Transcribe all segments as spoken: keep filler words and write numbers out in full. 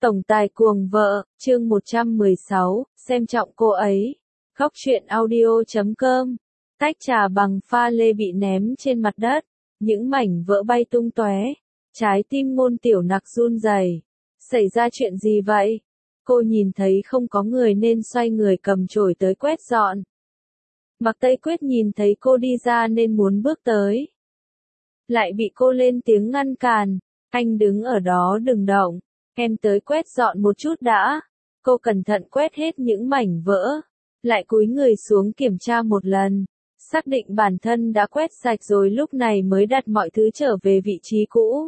Tổng tài cuồng vợ, chương một trăm mười sáu, xem trọng cô ấy. Góc truyện audio chấm com. Tách trà bằng pha lê bị ném trên mặt đất, những mảnh vỡ bay tung tóe. Trái tim Ngôn Tiểu Nặc run rẩy. Xảy ra chuyện gì vậy? Cô nhìn thấy không có người nên xoay người cầm chổi tới quét dọn. Mạc Tây Quyết nhìn thấy cô đi ra nên muốn bước tới. Lại bị cô lên tiếng ngăn cản. Anh đứng ở đó đừng động. Em tới quét dọn một chút đã. Cô cẩn thận quét hết những mảnh vỡ. Lại cúi người xuống kiểm tra một lần. Xác định bản thân đã quét sạch rồi lúc này mới đặt mọi thứ trở về vị trí cũ.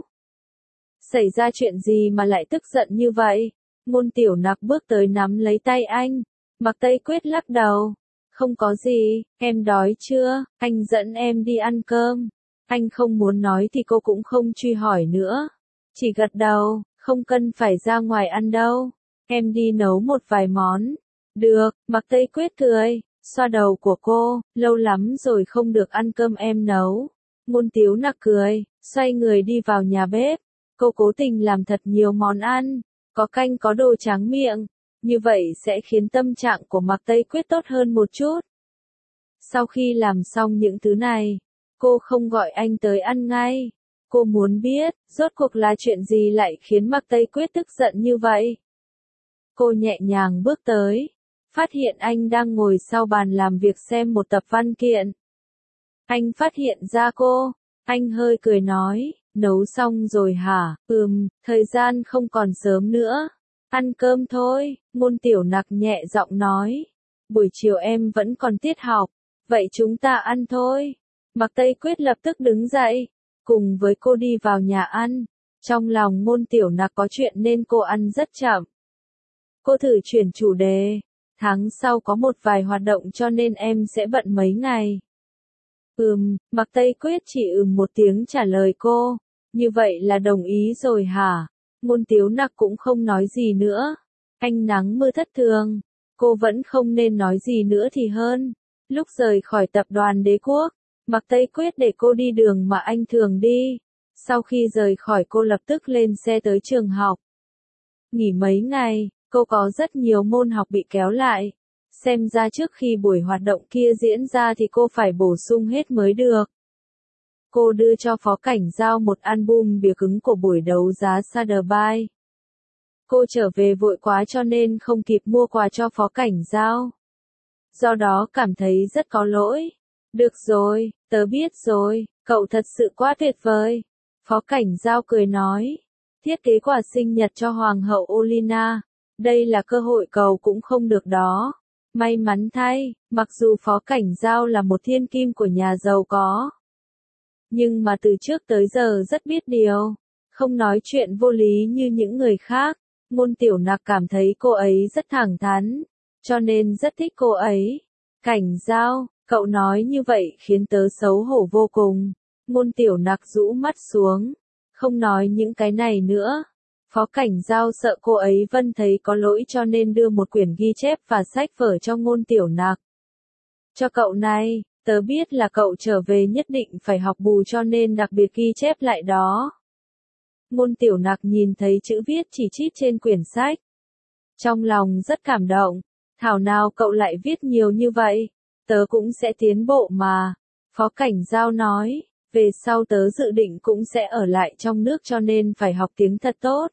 Xảy ra chuyện gì mà lại tức giận như vậy? Ngôn Tiểu Nặc bước tới nắm lấy tay anh. Mạc Tây Quyết lắc đầu. Không có gì, em đói chưa? Anh dẫn em đi ăn cơm. Anh không muốn nói thì cô cũng không truy hỏi nữa. Chỉ gật đầu. Không cần phải ra ngoài ăn đâu. Em đi nấu một vài món. Được, Mạc Tây Quyết cười, xoa đầu của cô, lâu lắm rồi không được ăn cơm em nấu. Ngôn Tiếu Nặc cười, xoay người đi vào nhà bếp. Cô cố tình làm thật nhiều món ăn, có canh có đồ tráng miệng. Như vậy sẽ khiến tâm trạng của Mạc Tây Quyết tốt hơn một chút. Sau khi làm xong những thứ này, cô không gọi anh tới ăn ngay. Cô muốn biết, rốt cuộc là chuyện gì lại khiến Mạc Tây Quyết tức giận như vậy. Cô nhẹ nhàng bước tới, phát hiện anh đang ngồi sau bàn làm việc xem một tập văn kiện. Anh phát hiện ra cô, anh hơi cười nói, nấu xong rồi hả? Ừm, thời gian không còn sớm nữa. Ăn cơm thôi, Ngôn Tiểu Nặc nhẹ giọng nói. Buổi chiều em vẫn còn tiết học, vậy chúng ta ăn thôi. Mạc Tây Quyết lập tức đứng dậy. Cùng với cô đi vào nhà ăn. Trong lòng Ngôn Tiểu Nặc có chuyện nên cô ăn rất chậm. Cô thử chuyển chủ đề. Tháng sau có một vài hoạt động cho nên em sẽ bận mấy ngày. Ừm, Mạc Tây Quyết chỉ ừm một tiếng trả lời cô. Như vậy là đồng ý rồi hả? Ngôn Tiếu Nặc cũng không nói gì nữa. Ánh nắng mưa thất thường. Cô vẫn không nên nói gì nữa thì hơn. Lúc rời khỏi tập đoàn Đế Quốc, Mạc Tây Quyết để cô đi đường mà anh thường đi. Sau khi rời khỏi cô lập tức lên xe tới trường học. Nghỉ mấy ngày, cô có rất nhiều môn học bị kéo lại. Xem ra trước khi buổi hoạt động kia diễn ra thì cô phải bổ sung hết mới được. Cô đưa cho Phó Cảnh Giao một album bìa cứng của buổi đấu giá Sotheby's. Cô trở về vội quá cho nên không kịp mua quà cho Phó Cảnh Giao. Do đó cảm thấy rất có lỗi. Được rồi, tớ biết rồi, cậu thật sự quá tuyệt vời. Phó Cảnh Giao cười nói. Thiết kế quà sinh nhật cho Hoàng hậu Olina. Đây là cơ hội cầu cũng không được đó. May mắn thay, mặc dù Phó Cảnh Giao là một thiên kim của nhà giàu có. Nhưng mà từ trước tới giờ rất biết điều. Không nói chuyện vô lý như những người khác. Ngôn Tiểu Nặc cảm thấy cô ấy rất thẳng thắn. Cho nên rất thích cô ấy. Cảnh Giao. Cậu nói như vậy khiến tớ xấu hổ vô cùng. Ngôn Tiểu Nặc rũ mắt xuống. Không nói những cái này nữa. Phó Cảnh Giao sợ cô ấy Vân thấy có lỗi cho nên đưa một quyển ghi chép và sách vở cho Ngôn Tiểu Nặc. Cho cậu này, tớ biết là cậu trở về nhất định phải học bù cho nên đặc biệt ghi chép lại đó. Ngôn Tiểu Nặc nhìn thấy chữ viết chỉ chít trên quyển sách. Trong lòng rất cảm động. Thảo nào cậu lại viết nhiều như vậy. Tớ cũng sẽ tiến bộ mà. Phó Cảnh Giao nói, về sau tớ dự định cũng sẽ ở lại trong nước cho nên phải học tiếng thật tốt.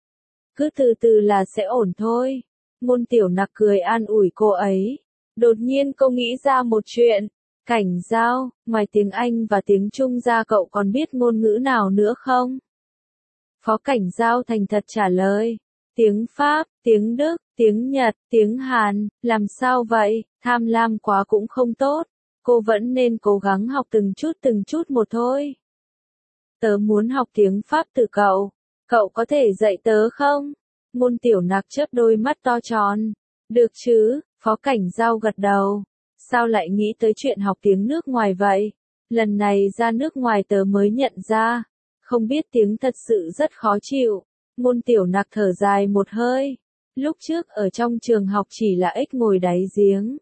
Cứ từ từ là sẽ ổn thôi. Ngôn Tiểu Nặc cười an ủi cô ấy. Đột nhiên cô nghĩ ra một chuyện. Cảnh Giao, ngoài tiếng Anh và tiếng Trung ra cậu còn biết ngôn ngữ nào nữa không? Phó Cảnh Giao thành thật trả lời. Tiếng Pháp, tiếng Đức, tiếng Nhật, tiếng Hàn, làm sao vậy, tham lam quá cũng không tốt. Cô vẫn nên cố gắng học từng chút từng chút một thôi. Tớ muốn học tiếng Pháp từ cậu. Cậu có thể dạy tớ không? Ngôn Tiểu Nặc chớp đôi mắt to tròn. Được chứ, Phó Cảnh Giao gật đầu. Sao lại nghĩ tới chuyện học tiếng nước ngoài vậy? Lần này ra nước ngoài tớ mới nhận ra. Không biết tiếng thật sự rất khó chịu. Ngôn Tiểu Nặc thở dài một hơi. Lúc trước ở trong trường học chỉ là ếch ngồi đáy giếng.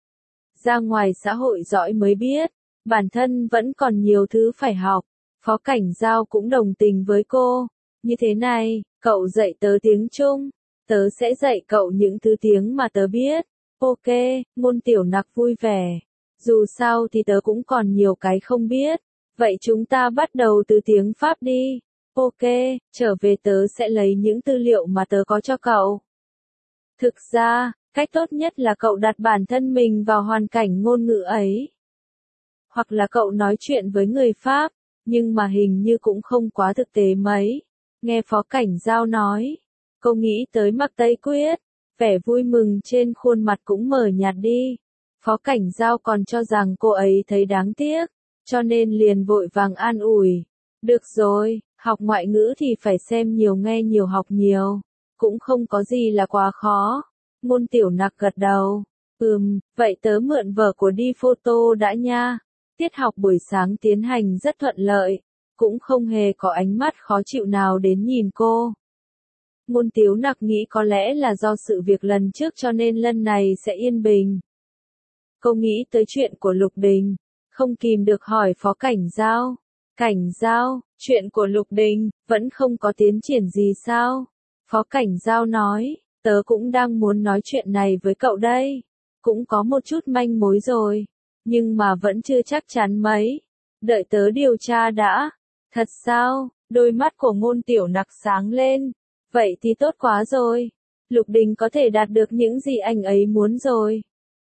Ra ngoài xã hội giỏi mới biết, bản thân vẫn còn nhiều thứ phải học. Phó Cảnh Giao cũng đồng tình với cô. Như thế này, cậu dạy tớ tiếng Trung, tớ sẽ dạy cậu những thứ tiếng mà tớ biết. Ok, Ngôn Tiểu Nặc vui vẻ. Dù sao thì tớ cũng còn nhiều cái không biết. Vậy chúng ta bắt đầu từ tiếng Pháp đi. Ok, trở về tớ sẽ lấy những tư liệu mà tớ có cho cậu. Thực ra, cách tốt nhất là cậu đặt bản thân mình vào hoàn cảnh ngôn ngữ ấy. Hoặc là cậu nói chuyện với người Pháp, nhưng mà hình như cũng không quá thực tế mấy. Nghe Phó Cảnh Giao nói, cô nghĩ tới Mạc Tây Quyết, vẻ vui mừng trên khuôn mặt cũng mờ nhạt đi. Phó Cảnh Giao còn cho rằng cô ấy thấy đáng tiếc, cho nên liền vội vàng an ủi. Được rồi, học ngoại ngữ thì phải xem nhiều nghe nhiều học nhiều, cũng không có gì là quá khó. Ngôn Tiểu Nặc gật đầu. Ừm, vậy tớ mượn vở của đi photo đã nha. Tiết học buổi sáng tiến hành rất thuận lợi, cũng không hề có ánh mắt khó chịu nào đến nhìn cô. Ngôn Tiếu Nặc nghĩ có lẽ là do sự việc lần trước cho nên lần này sẽ yên bình. Cô nghĩ tới chuyện của Lục Đình, không kìm được hỏi Phó Cảnh Giao. Cảnh Giao, chuyện của Lục Đình, vẫn không có tiến triển gì sao? Phó Cảnh Giao nói, tớ cũng đang muốn nói chuyện này với cậu đây. Cũng có một chút manh mối rồi, nhưng mà vẫn chưa chắc chắn mấy. Đợi tớ điều tra đã. Thật sao? Đôi mắt của Ngôn Tiểu Nặc sáng lên. Vậy thì tốt quá rồi. Lục Đình có thể đạt được những gì anh ấy muốn rồi.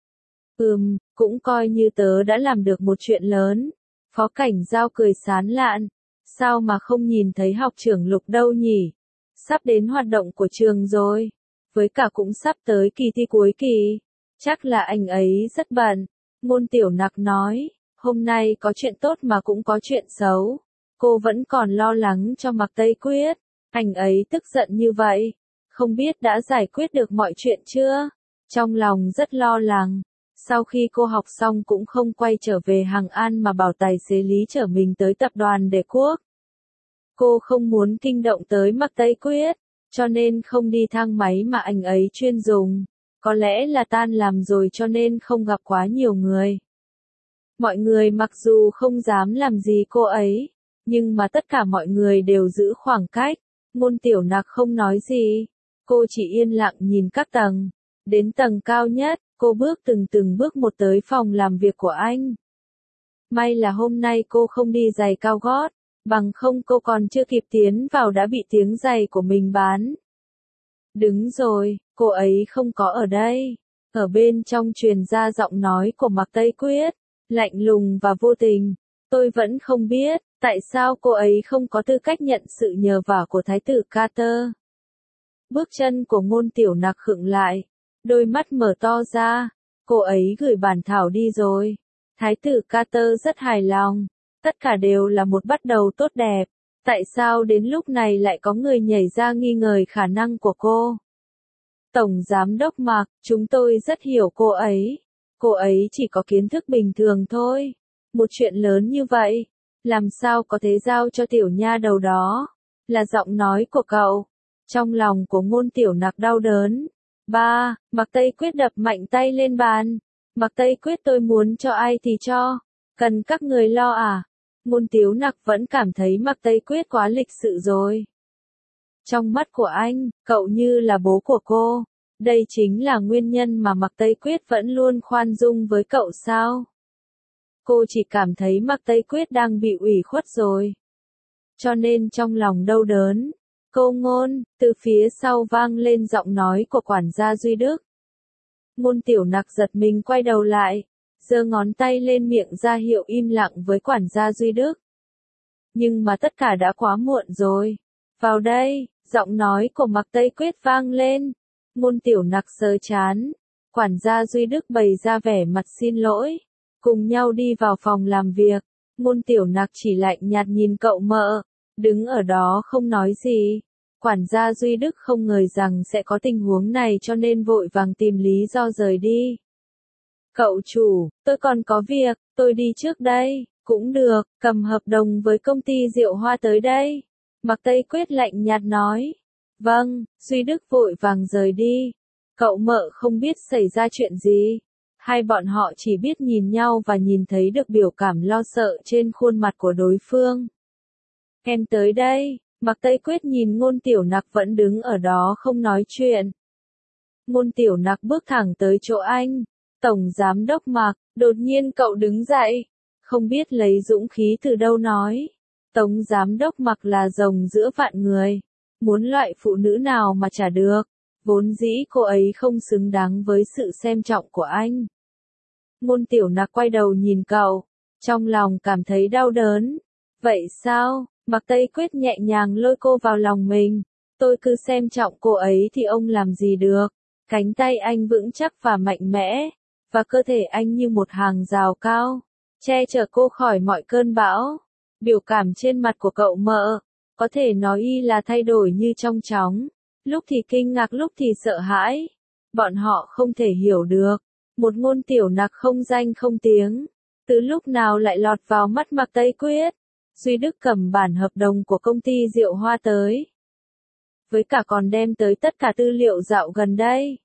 Ừm, cũng coi như tớ đã làm được một chuyện lớn. Phó Cảnh Giao cười sán lạn. Sao mà không nhìn thấy học trưởng Lục đâu nhỉ? Sắp đến hoạt động của trường rồi. Với cả cũng sắp tới kỳ thi cuối kỳ. Chắc là anh ấy rất bận. Ngôn Tiểu Nặc nói, hôm nay có chuyện tốt mà cũng có chuyện xấu. Cô vẫn còn lo lắng cho Mạc Tây Quyết. Anh ấy tức giận như vậy. Không biết đã giải quyết được mọi chuyện chưa? Trong lòng rất lo lắng. Sau khi cô học xong cũng không quay trở về Hàng An mà bảo tài xế Lý chở mình tới tập đoàn Đề Quốc. Cô không muốn kinh động tới Mạc Tây Quyết, cho nên không đi thang máy mà anh ấy chuyên dùng. Có lẽ là tan làm rồi cho nên không gặp quá nhiều người. Mọi người mặc dù không dám làm gì cô ấy, nhưng mà tất cả mọi người đều giữ khoảng cách. Ngôn Tiểu Nặc không nói gì. Cô chỉ yên lặng nhìn các tầng. Đến tầng cao nhất, cô bước từng từng bước một tới phòng làm việc của anh. May là hôm nay cô không đi giày cao gót, bằng không cô còn chưa kịp tiến vào đã bị tiếng giày của mình bán. Đứng rồi, cô ấy không có ở đây. Ở bên trong truyền ra giọng nói của Mạc Tây Quyết, lạnh lùng và vô tình. Tôi vẫn không biết, tại sao cô ấy không có tư cách nhận sự nhờ vả của Thái tử Carter. Bước chân của Ngôn Tiểu Nặc khựng lại, đôi mắt mở to ra. Cô ấy gửi bản thảo đi rồi. Thái tử Carter rất hài lòng. Tất cả đều là một bắt đầu tốt đẹp. Tại sao đến lúc này lại có người nhảy ra nghi ngờ khả năng của cô? Tổng Giám đốc Mạc, chúng tôi rất hiểu cô ấy. Cô ấy chỉ có kiến thức bình thường thôi. Một chuyện lớn như vậy, làm sao có thể giao cho tiểu nha đầu đó? Là giọng nói của cậu. Trong lòng của Ngôn Tiểu Nặc đau đớn. Ba, Mạc Tây Quyết đập mạnh tay lên bàn. Mạc Tây Quyết tôi muốn cho ai thì cho. Cần các người lo à? Ngôn Tiếu Nặc vẫn cảm thấy Mạc Tây Quyết quá lịch sự rồi. Trong mắt của anh, cậu như là bố của cô. Đây chính là nguyên nhân mà Mạc Tây Quyết vẫn luôn khoan dung với cậu sao? Cô chỉ cảm thấy Mạc Tây Quyết đang bị ủy khuất rồi. Cho nên trong lòng đau đớn. Cô Ngôn, từ phía sau vang lên giọng nói của quản gia Duy Đức. Ngôn Tiểu Nặc giật mình quay đầu lại, giơ ngón tay lên miệng ra hiệu im lặng với quản gia Duy Đức. Nhưng mà tất cả đã quá muộn rồi. Vào đây, giọng nói của Mạc Tây Quyết vang lên. Ngôn Tiểu Nặc sờ chán. Quản gia Duy Đức bày ra vẻ mặt xin lỗi. Cùng nhau đi vào phòng làm việc. Ngôn Tiểu Nặc chỉ lạnh nhạt nhìn cậu mợ. Đứng ở đó không nói gì. Quản gia Duy Đức không ngờ rằng sẽ có tình huống này cho nên vội vàng tìm lý do rời đi. Cậu chủ, tôi còn có việc, tôi đi trước đây. Cũng được, cầm hợp đồng với công ty rượu hoa tới đây. Mạc Tây Quyết lạnh nhạt nói. Vâng, Duy Đức vội vàng rời đi. Cậu mợ không biết xảy ra chuyện gì. Hai bọn họ chỉ biết nhìn nhau và nhìn thấy được biểu cảm lo sợ trên khuôn mặt của đối phương. Em tới đây, Mạc Tây Quyết nhìn Ngôn Tiểu Nặc vẫn đứng ở đó không nói chuyện. Ngôn Tiểu Nặc bước thẳng tới chỗ anh. Tổng Giám Đốc Mạc, đột nhiên cậu đứng dậy. Không biết lấy dũng khí từ đâu nói. Tổng Giám Đốc Mạc là rồng giữa vạn người. Muốn loại phụ nữ nào mà trả được. Vốn dĩ cô ấy không xứng đáng với sự xem trọng của anh. Ngôn Tiểu Nặc quay đầu nhìn cậu. Trong lòng cảm thấy đau đớn. Vậy sao? Mạc Tây Quyết nhẹ nhàng lôi cô vào lòng mình. Tôi cứ xem trọng cô ấy thì ông làm gì được. Cánh tay anh vững chắc và mạnh mẽ. Và cơ thể anh như một hàng rào cao. Che chở cô khỏi mọi cơn bão. Biểu cảm trên mặt của cậu mợ. Có thể nói y là thay đổi như trong chóng. Lúc thì kinh ngạc lúc thì sợ hãi. Bọn họ không thể hiểu được. Một Ngôn Tiểu Nặc không danh không tiếng. Từ lúc nào lại lọt vào mắt Mạc Tây Quyết. Duy Đức cầm bản hợp đồng của công ty rượu hoa tới. Với cả còn đem tới tất cả tư liệu dạo gần đây.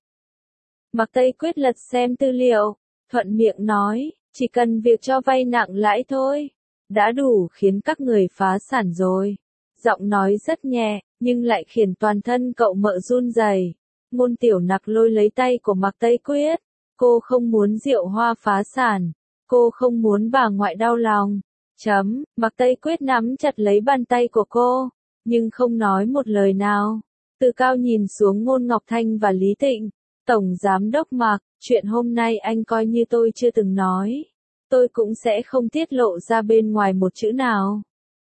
Mạc Tây Quyết lật xem tư liệu. Thuận miệng nói, chỉ cần việc cho vay nặng lãi thôi. Đã đủ khiến các người phá sản rồi. Giọng nói rất nhẹ, nhưng lại khiến toàn thân cậu mợ run rẩy. Ngôn Tiểu Nặc lôi lấy tay của Mạc Tây Quyết. Cô không muốn rượu hoa phá sản. Cô không muốn bà ngoại đau lòng. Chấm, Mạc Tây Quyết nắm chặt lấy bàn tay của cô, nhưng không nói một lời nào. Từ cao nhìn xuống Ngôn Ngọc Thanh và Lý Tịnh. Tổng Giám Đốc Mạc, chuyện hôm nay anh coi như tôi chưa từng nói. Tôi cũng sẽ không tiết lộ ra bên ngoài một chữ nào.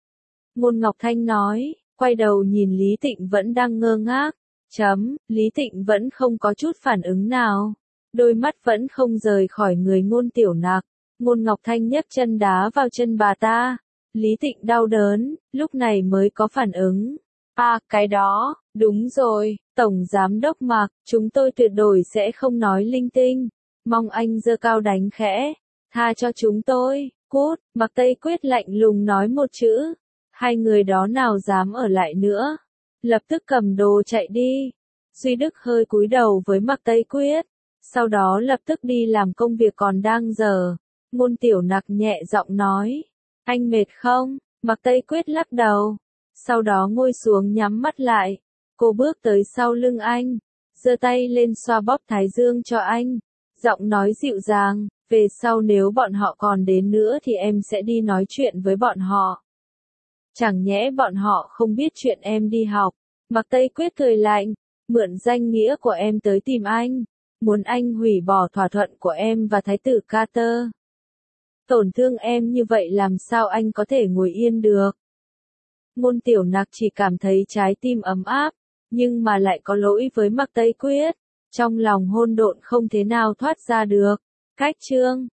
Ngôn Ngọc Thanh nói, quay đầu nhìn Lý Tịnh vẫn đang ngơ ngác. Chấm, Lý Tịnh vẫn không có chút phản ứng nào. Đôi mắt vẫn không rời khỏi người Ngôn Tiểu Nặc. Ngôn Ngọc Thanh nhấc chân đá vào chân bà ta. Lý Tịnh đau đớn, lúc này mới có phản ứng. À, cái đó, đúng rồi, Tổng Giám Đốc Mạc, chúng tôi tuyệt đối sẽ không nói linh tinh. Mong anh giơ cao đánh khẽ. Tha cho chúng tôi, cút, Mạc Tây Quyết lạnh lùng nói một chữ. Hai người đó nào dám ở lại nữa. Lập tức cầm đồ chạy đi. Duy Đức hơi cúi đầu với Mạc Tây Quyết. Sau đó lập tức đi làm công việc còn đang dở. Ngôn Tiểu Nặc nhẹ giọng nói. Anh mệt không? Mạc Tây Quyết lắc đầu. Sau đó ngồi xuống nhắm mắt lại. Cô bước tới sau lưng anh. Giơ tay lên xoa bóp thái dương cho anh. Giọng nói dịu dàng. Về sau nếu bọn họ còn đến nữa thì em sẽ đi nói chuyện với bọn họ. Chẳng nhẽ bọn họ không biết chuyện em đi học. Mạc Tây Quyết cười lạnh. Mượn danh nghĩa của em tới tìm anh. Muốn anh hủy bỏ thỏa thuận của em và Thái tử Carter. Tổn thương em như vậy làm sao anh có thể ngồi yên được. Ngôn Tiểu Nặc chỉ cảm thấy trái tim ấm áp, nhưng mà lại có lỗi với Mạc Tây Quyết. Trong lòng hỗn độn không thế nào thoát ra được. Cách chương